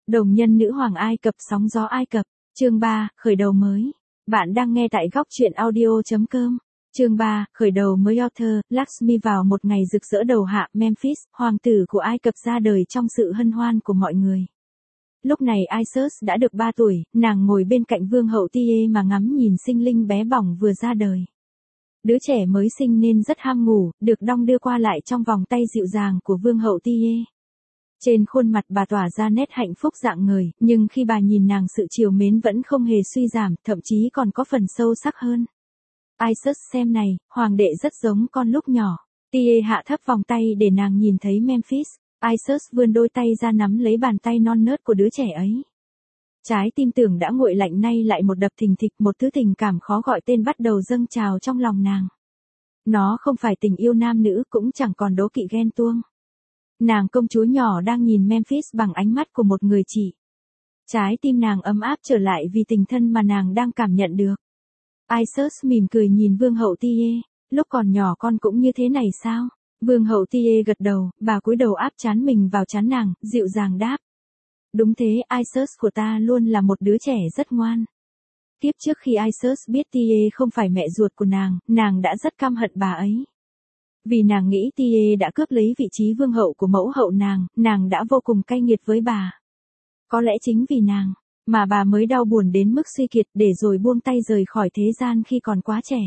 Đồng nhân nữ hoàng Ai Cập, sóng gió Ai Cập, chương 3, khởi đầu mới. Bạn đang nghe tại góc truyện audio.com. Chương 3, khởi đầu mới. Author, Lakshmi. Vào một ngày rực rỡ đầu hạ, Memphis, hoàng tử của Ai Cập ra đời trong sự hân hoan của mọi người. Lúc này Isis đã được 3 tuổi, nàng ngồi bên cạnh vương hậu Tie mà ngắm nhìn sinh linh bé bỏng vừa ra đời. Đứa trẻ mới sinh nên rất ham ngủ, được đong đưa qua lại trong vòng tay dịu dàng của vương hậu Tie. Trên khuôn mặt bà tỏa ra nét hạnh phúc rạng ngời, nhưng khi bà nhìn nàng sự trìu mến vẫn không hề suy giảm, thậm chí còn có phần sâu sắc hơn. Isis xem này, hoàng đệ rất giống con lúc nhỏ. Tie hạ thấp vòng tay để nàng nhìn thấy Memphis. Isis vươn đôi tay ra nắm lấy bàn tay non nớt của đứa trẻ ấy. Trái tim tưởng đã nguội lạnh nay lại một đập thình thịch, một thứ tình cảm khó gọi tên bắt đầu dâng trào trong lòng nàng. Nó không phải tình yêu nam nữ, cũng chẳng còn đố kỵ ghen tuông. Nàng công chúa nhỏ đang nhìn Memphis bằng ánh mắt của một người chị. Trái tim nàng ấm áp trở lại vì tình thân mà nàng đang cảm nhận được. Isis mỉm cười nhìn vương hậu Tie. Lúc còn nhỏ con cũng như thế này sao? Vương hậu Tie gật đầu, bà cúi đầu áp trán mình vào trán nàng, dịu dàng đáp. Đúng thế, Isis của ta luôn là một đứa trẻ rất ngoan. Tiếp trước khi Isis biết Tie không phải mẹ ruột của nàng đã rất căm hận bà ấy. Vì nàng nghĩ Tie đã cướp lấy vị trí vương hậu của mẫu hậu nàng đã vô cùng cay nghiệt với bà. Có lẽ chính vì nàng, mà bà mới đau buồn đến mức suy kiệt để rồi buông tay rời khỏi thế gian khi còn quá trẻ.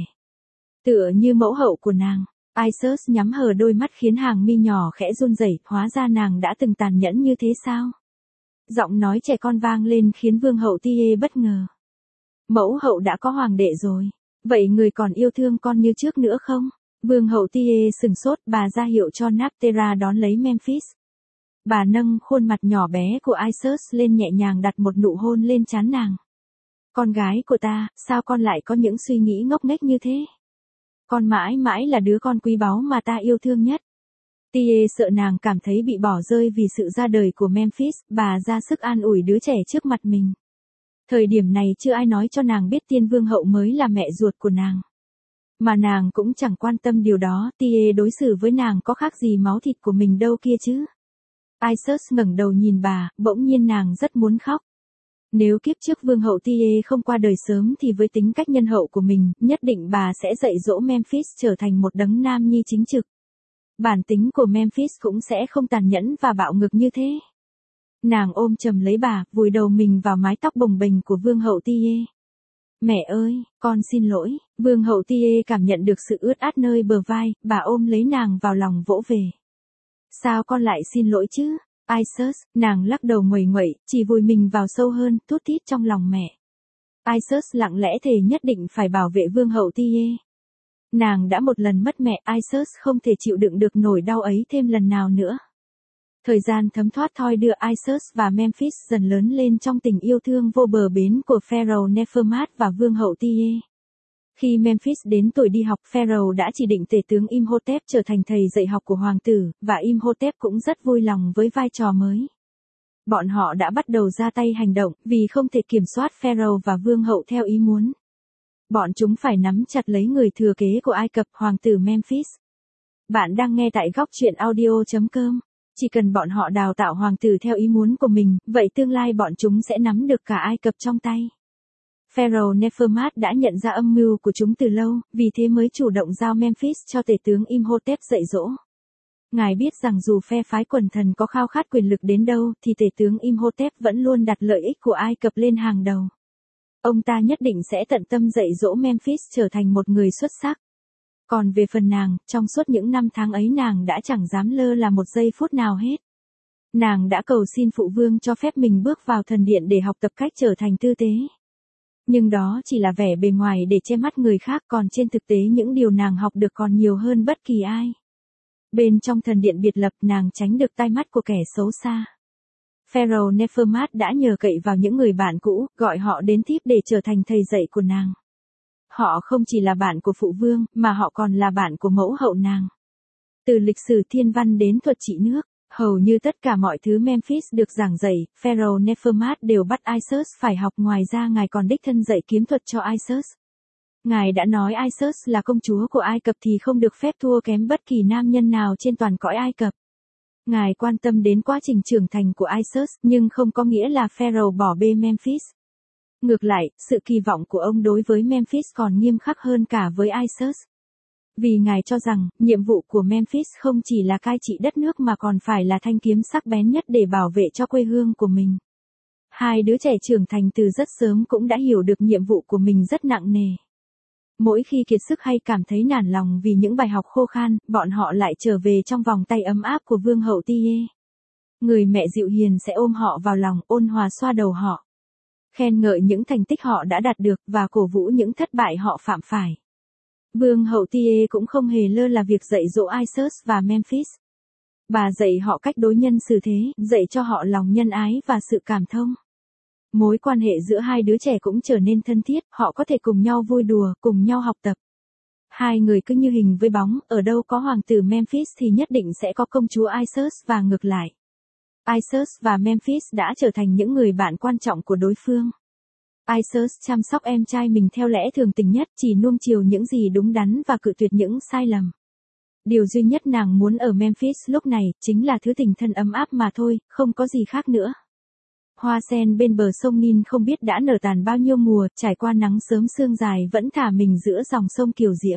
Tựa như mẫu hậu của nàng, Isis nhắm hờ đôi mắt khiến hàng mi nhỏ khẽ run rẩy, hóa ra nàng đã từng tàn nhẫn như thế sao? Giọng nói trẻ con vang lên khiến vương hậu Tie bất ngờ. Mẫu hậu đã có hoàng đệ rồi, vậy người còn yêu thương con như trước nữa không? Vương hậu Tie sừng sốt, bà ra hiệu cho Naptera đón lấy Memphis. Bà nâng khuôn mặt nhỏ bé của Isis lên nhẹ nhàng đặt một nụ hôn lên trán nàng. Con gái của ta, sao con lại có những suy nghĩ ngốc nghếch như thế? Con mãi mãi là đứa con quý báu mà ta yêu thương nhất. Tie sợ nàng cảm thấy bị bỏ rơi vì sự ra đời của Memphis, bà ra sức an ủi đứa trẻ trước mặt mình. Thời điểm này chưa ai nói cho nàng biết tiên vương hậu mới là mẹ ruột của nàng. Mà nàng cũng chẳng quan tâm điều đó, Tie đối xử với nàng có khác gì máu thịt của mình đâu kia chứ. Isis ngẩng đầu nhìn bà, bỗng nhiên nàng rất muốn khóc. Nếu kiếp trước vương hậu Tie không qua đời sớm thì với tính cách nhân hậu của mình, nhất định bà sẽ dạy dỗ Memphis trở thành một đấng nam nhi chính trực. Bản tính của Memphis cũng sẽ không tàn nhẫn và bạo ngược như thế. Nàng ôm chầm lấy bà, vùi đầu mình vào mái tóc bồng bềnh của vương hậu Tie. Mẹ ơi, con xin lỗi. Vương hậu Tie cảm nhận được sự ướt át nơi bờ vai, bà ôm lấy nàng vào lòng vỗ về. Sao con lại xin lỗi chứ? Isis, nàng lắc đầu nguầy nguậy, chỉ vùi mình vào sâu hơn, thút thít trong lòng mẹ. Isis lặng lẽ thề nhất định phải bảo vệ vương hậu Tie. Nàng đã một lần mất mẹ, Isis không thể chịu đựng được nỗi đau ấy thêm lần nào nữa. Thời gian thấm thoát thoi đưa Isis và Memphis dần lớn lên trong tình yêu thương vô bờ bến của Pharaoh Nefermat và vương hậu Tie. Khi Memphis đến tuổi đi học, Pharaoh đã chỉ định tể tướng Imhotep trở thành thầy dạy học của hoàng tử, và Imhotep cũng rất vui lòng với vai trò mới. Bọn họ đã bắt đầu ra tay hành động, vì không thể kiểm soát Pharaoh và vương hậu theo ý muốn. Bọn chúng phải nắm chặt lấy người thừa kế của Ai Cập, hoàng tử Memphis. Bạn đang nghe tại góc truyện audio.com. Chỉ cần bọn họ đào tạo hoàng tử theo ý muốn của mình, vậy tương lai bọn chúng sẽ nắm được cả Ai Cập trong tay. Pharaoh Nefermat đã nhận ra âm mưu của chúng từ lâu, vì thế mới chủ động giao Memphis cho tể tướng Imhotep dạy dỗ. Ngài biết rằng dù phe phái quần thần có khao khát quyền lực đến đâu, thì tể tướng Imhotep vẫn luôn đặt lợi ích của Ai Cập lên hàng đầu. Ông ta nhất định sẽ tận tâm dạy dỗ Memphis trở thành một người xuất sắc. Còn về phần nàng, trong suốt những năm tháng ấy nàng đã chẳng dám lơ là một giây phút nào hết. Nàng đã cầu xin phụ vương cho phép mình bước vào thần điện để học tập cách trở thành tư tế. Nhưng đó chỉ là vẻ bề ngoài để che mắt người khác, còn trên thực tế những điều nàng học được còn nhiều hơn bất kỳ ai. Bên trong thần điện biệt lập, nàng tránh được tai mắt của kẻ xấu xa. Pharaoh Nefermat đã nhờ cậy vào những người bạn cũ, gọi họ đến thiếp để trở thành thầy dạy của nàng. Họ không chỉ là bạn của phụ vương, mà họ còn là bạn của mẫu hậu nàng. Từ lịch sử thiên văn đến thuật trị nước, hầu như tất cả mọi thứ Memphis được giảng dạy, Pharaoh Nefermat đều bắt Isis phải học. Ngoài ra ngài còn đích thân dạy kiếm thuật cho Isis. Ngài đã nói Isis là công chúa của Ai Cập thì không được phép thua kém bất kỳ nam nhân nào trên toàn cõi Ai Cập. Ngài quan tâm đến quá trình trưởng thành của Isis, nhưng không có nghĩa là Pharaoh bỏ bê Memphis. Ngược lại, sự kỳ vọng của ông đối với Memphis còn nghiêm khắc hơn cả với Isis. Vì ngài cho rằng, nhiệm vụ của Memphis không chỉ là cai trị đất nước mà còn phải là thanh kiếm sắc bén nhất để bảo vệ cho quê hương của mình. Hai đứa trẻ trưởng thành từ rất sớm cũng đã hiểu được nhiệm vụ của mình rất nặng nề. Mỗi khi kiệt sức hay cảm thấy nản lòng vì những bài học khô khan, bọn họ lại trở về trong vòng tay ấm áp của Vương hậu Tie. Người mẹ dịu hiền sẽ ôm họ vào lòng, ôn hòa xoa đầu họ, khen ngợi những thành tích họ đã đạt được và cổ vũ những thất bại họ phạm phải. Vương hậu Tie cũng không hề lơ là việc dạy dỗ Isis và Memphis. Bà dạy họ cách đối nhân xử thế, dạy cho họ lòng nhân ái và sự cảm thông. Mối quan hệ giữa hai đứa trẻ cũng trở nên thân thiết, họ có thể cùng nhau vui đùa, cùng nhau học tập. Hai người cứ như hình với bóng, ở đâu có hoàng tử Memphis thì nhất định sẽ có công chúa Isis và ngược lại. Isis và Memphis đã trở thành những người bạn quan trọng của đối phương. Isis chăm sóc em trai mình theo lẽ thường tình nhất, chỉ nuông chiều những gì đúng đắn và cự tuyệt những sai lầm. Điều duy nhất nàng muốn ở Memphis lúc này, chính là thứ tình thân ấm áp mà thôi, không có gì khác nữa. Hoa sen bên bờ sông Nin không biết đã nở tàn bao nhiêu mùa, trải qua nắng sớm sương dài vẫn thả mình giữa dòng sông kiều diễm.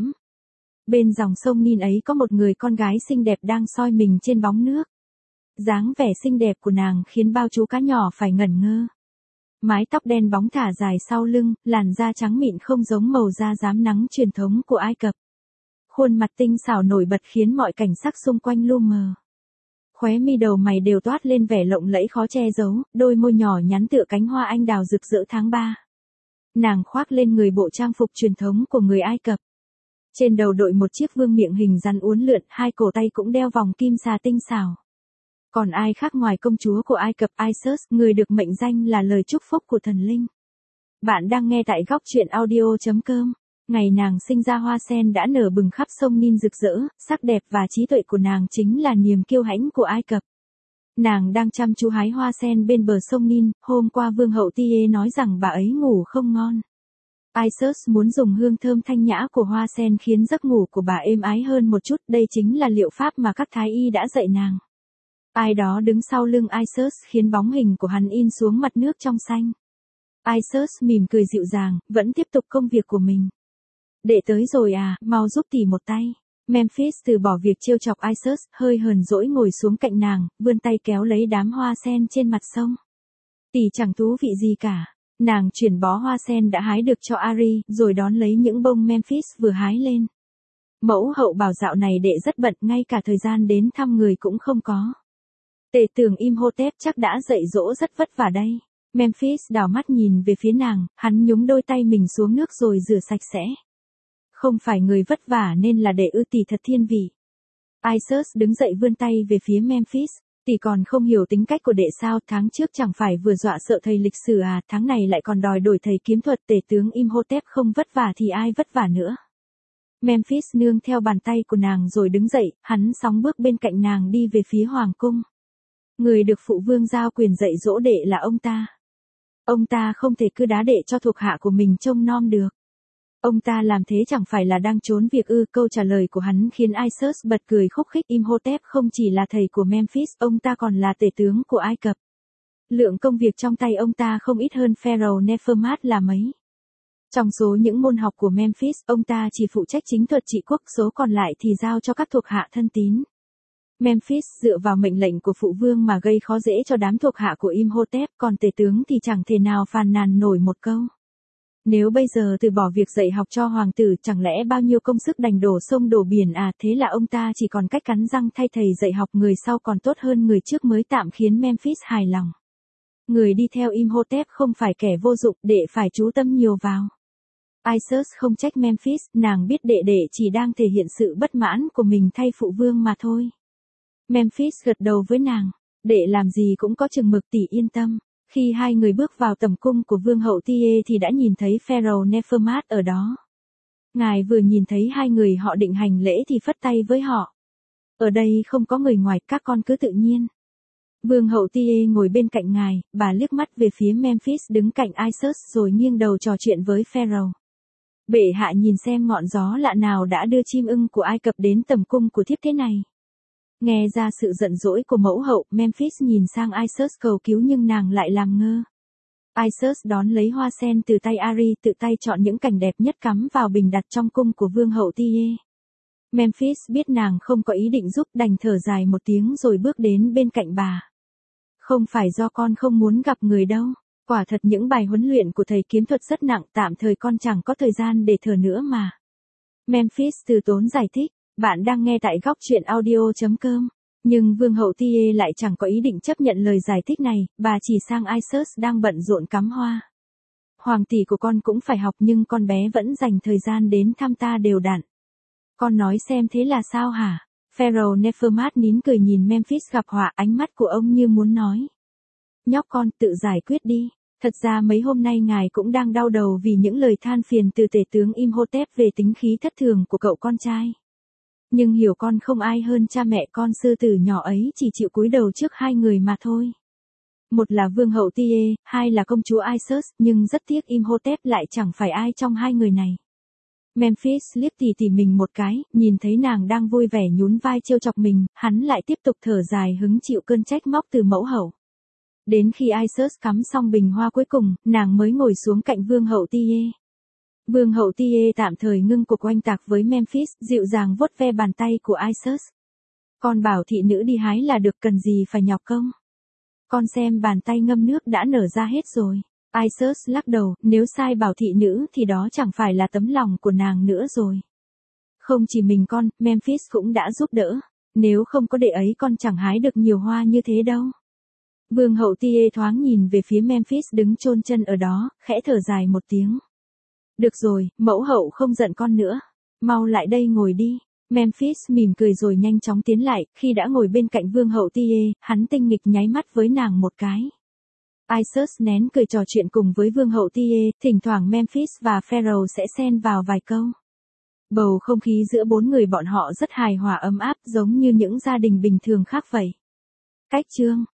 Bên dòng sông Nin ấy có một người con gái xinh đẹp đang soi mình trên bóng nước. Dáng vẻ xinh đẹp của nàng khiến bao chú cá nhỏ phải ngẩn ngơ. Mái tóc đen bóng thả dài sau lưng, làn da trắng mịn không giống màu da rám nắng truyền thống của Ai Cập. Khuôn mặt tinh xảo nổi bật khiến mọi cảnh sắc xung quanh lu mờ. Khóe mi đầu mày đều toát lên vẻ lộng lẫy khó che giấu, đôi môi nhỏ nhắn tựa cánh hoa anh đào rực rỡ tháng 3. Nàng khoác lên người bộ trang phục truyền thống của người Ai Cập. Trên đầu đội một chiếc vương miện hình rắn uốn lượn, hai cổ tay cũng đeo vòng kim xà tinh xảo. Còn ai khác ngoài công chúa của Ai Cập Isis, người được mệnh danh là lời chúc phúc của thần linh. Bạn đang nghe tại góc truyện audio.com. Ngày nàng sinh ra hoa sen đã nở bừng khắp sông Nin rực rỡ, sắc đẹp và trí tuệ của nàng chính là niềm kiêu hãnh của Ai Cập. Nàng đang chăm chú hái hoa sen bên bờ sông Nin, hôm qua vương hậu Tie nói rằng bà ấy ngủ không ngon. Isis muốn dùng hương thơm thanh nhã của hoa sen khiến giấc ngủ của bà êm ái hơn một chút, đây chính là liệu pháp mà các thái y đã dạy nàng. Ai đó đứng sau lưng Isis khiến bóng hình của hắn in xuống mặt nước trong xanh. Isis mỉm cười dịu dàng, vẫn tiếp tục công việc của mình. Đệ tới rồi à, mau giúp tỷ một tay. Memphis từ bỏ việc trêu chọc Isis, hơi hờn dỗi ngồi xuống cạnh nàng, vươn tay kéo lấy đám hoa sen trên mặt sông. Tỷ chẳng thú vị gì cả. Nàng chuyển bó hoa sen đã hái được cho Ari, rồi đón lấy những bông Memphis vừa hái lên. Mẫu hậu bảo dạo này đệ rất bận, ngay cả thời gian đến thăm người cũng không có. Tể tưởng Imhotep chắc đã dạy dỗ rất vất vả đây. Memphis đảo mắt nhìn về phía nàng, hắn nhúng đôi tay mình xuống nước rồi rửa sạch sẽ. Không phải người vất vả nên là đệ ư, tỷ thật thiên vị. Isis đứng dậy vươn tay về phía Memphis. Tỷ còn không hiểu tính cách của đệ sao, tháng trước chẳng phải vừa dọa sợ thầy lịch sử à, tháng này lại còn đòi đổi thầy kiếm thuật. Tể tướng Imhotep không vất vả thì ai vất vả nữa. Memphis nương theo bàn tay của nàng rồi đứng dậy, hắn sóng bước bên cạnh nàng đi về phía hoàng cung. Người được phụ vương giao quyền dạy dỗ đệ là ông ta. Ông ta không thể cứ đá đệ cho thuộc hạ của mình trông nom được. Ông ta làm thế chẳng phải là đang trốn việc ư? Câu trả lời của hắn khiến Isis bật cười khúc khích. Imhotep không chỉ là thầy của Memphis, ông ta còn là tể tướng của Ai Cập. Lượng công việc trong tay ông ta không ít hơn Pharaoh Nefermat là mấy. Trong số những môn học của Memphis, ông ta chỉ phụ trách chính thuật trị quốc, số còn lại thì giao cho các thuộc hạ thân tín. Memphis dựa vào mệnh lệnh của phụ vương mà gây khó dễ cho đám thuộc hạ của Imhotep, còn tể tướng thì chẳng thể nào phàn nàn nổi một câu. Nếu bây giờ từ bỏ việc dạy học cho hoàng tử, chẳng lẽ bao nhiêu công sức đành đổ sông đổ biển à? Thế là ông ta chỉ còn cách cắn răng thay thầy dạy học người sau còn tốt hơn người trước mới tạm khiến Memphis hài lòng. Người đi theo Imhotep không phải kẻ vô dụng, đệ phải chú tâm nhiều vào. Isis không trách Memphis, nàng biết đệ chỉ đang thể hiện sự bất mãn của mình thay phụ vương mà thôi. Memphis gật đầu với nàng, đệ làm gì cũng có chừng mực, tỷ yên tâm. Khi hai người bước vào tầm cung của vương hậu Tie thì đã nhìn thấy Pharaoh Nefermat ở đó. Ngài vừa nhìn thấy hai người họ định hành lễ thì phất tay với họ. Ở đây không có người ngoài, các con cứ tự nhiên. Vương hậu Tie ngồi bên cạnh ngài, bà liếc mắt về phía Memphis đứng cạnh Isis rồi nghiêng đầu trò chuyện với Pharaoh. Bệ hạ nhìn xem ngọn gió lạ nào đã đưa chim ưng của Ai Cập đến tầm cung của thiếp thế này. Nghe ra sự giận dỗi của mẫu hậu, Memphis nhìn sang Isis cầu cứu nhưng nàng lại làm ngơ. Isis đón lấy hoa sen từ tay Ari, tự tay chọn những cành đẹp nhất cắm vào bình đặt trong cung của vương hậu Tie. Memphis biết nàng không có ý định giúp, đành thở dài một tiếng rồi bước đến bên cạnh bà. Không phải do con không muốn gặp người đâu. Quả thật những bài huấn luyện của thầy kiếm thuật rất nặng, tạm thời con chẳng có thời gian để thở nữa mà. Memphis từ tốn giải thích, bạn đang nghe tại góc truyện audio.com. Nhưng vương hậu Tie lại chẳng có ý định chấp nhận lời giải thích này, bà chỉ sang Isis đang bận rộn cắm hoa. Hoàng tỷ của con cũng phải học nhưng con bé vẫn dành thời gian đến thăm ta đều đặn. Con nói xem thế là sao hả? Pharaoh Nefermat nín cười nhìn Memphis gặp họa, ánh mắt của ông như muốn nói. Nhóc con tự giải quyết đi. Thật ra mấy hôm nay ngài cũng đang đau đầu vì những lời than phiền từ tể tướng Imhotep về tính khí thất thường của cậu con trai. Nhưng hiểu con không ai hơn cha mẹ con sư tử nhỏ ấy chỉ chịu cúi đầu trước hai người mà thôi. Một là vương hậu Tie, hai là công chúa Isis, nhưng rất tiếc Imhotep lại chẳng phải ai trong hai người này. Memphis liếc tỉ mình một cái, nhìn thấy nàng đang vui vẻ nhún vai trêu chọc mình, hắn lại tiếp tục thở dài hứng chịu cơn trách móc từ mẫu hậu. Đến khi Isis cắm xong bình hoa cuối cùng, nàng mới ngồi xuống cạnh vương hậu Tie. Vương hậu Tie tạm thời ngưng cuộc oanh tạc với Memphis, dịu dàng vuốt ve bàn tay của Isis. Con bảo thị nữ đi hái là được, cần gì phải nhọc công. Con xem bàn tay ngâm nước đã nở ra hết rồi. Isis lắc đầu, nếu sai bảo thị nữ thì đó chẳng phải là tấm lòng của nàng nữa rồi. Không chỉ mình con, Memphis cũng đã giúp đỡ. Nếu không có đệ ấy con chẳng hái được nhiều hoa như thế đâu. Vương hậu Tie thoáng nhìn về phía Memphis đứng chôn chân ở đó, khẽ thở dài một tiếng. Được rồi, mẫu hậu không giận con nữa. Mau lại đây ngồi đi. Memphis mỉm cười rồi nhanh chóng tiến lại, khi đã ngồi bên cạnh vương hậu Tie, hắn tinh nghịch nháy mắt với nàng một cái. Isis nén cười trò chuyện cùng với vương hậu Tie, thỉnh thoảng Memphis và Pharaoh sẽ xen vào vài câu. Bầu không khí giữa bốn người bọn họ rất hài hòa ấm áp, giống như những gia đình bình thường khác vậy. Cách chương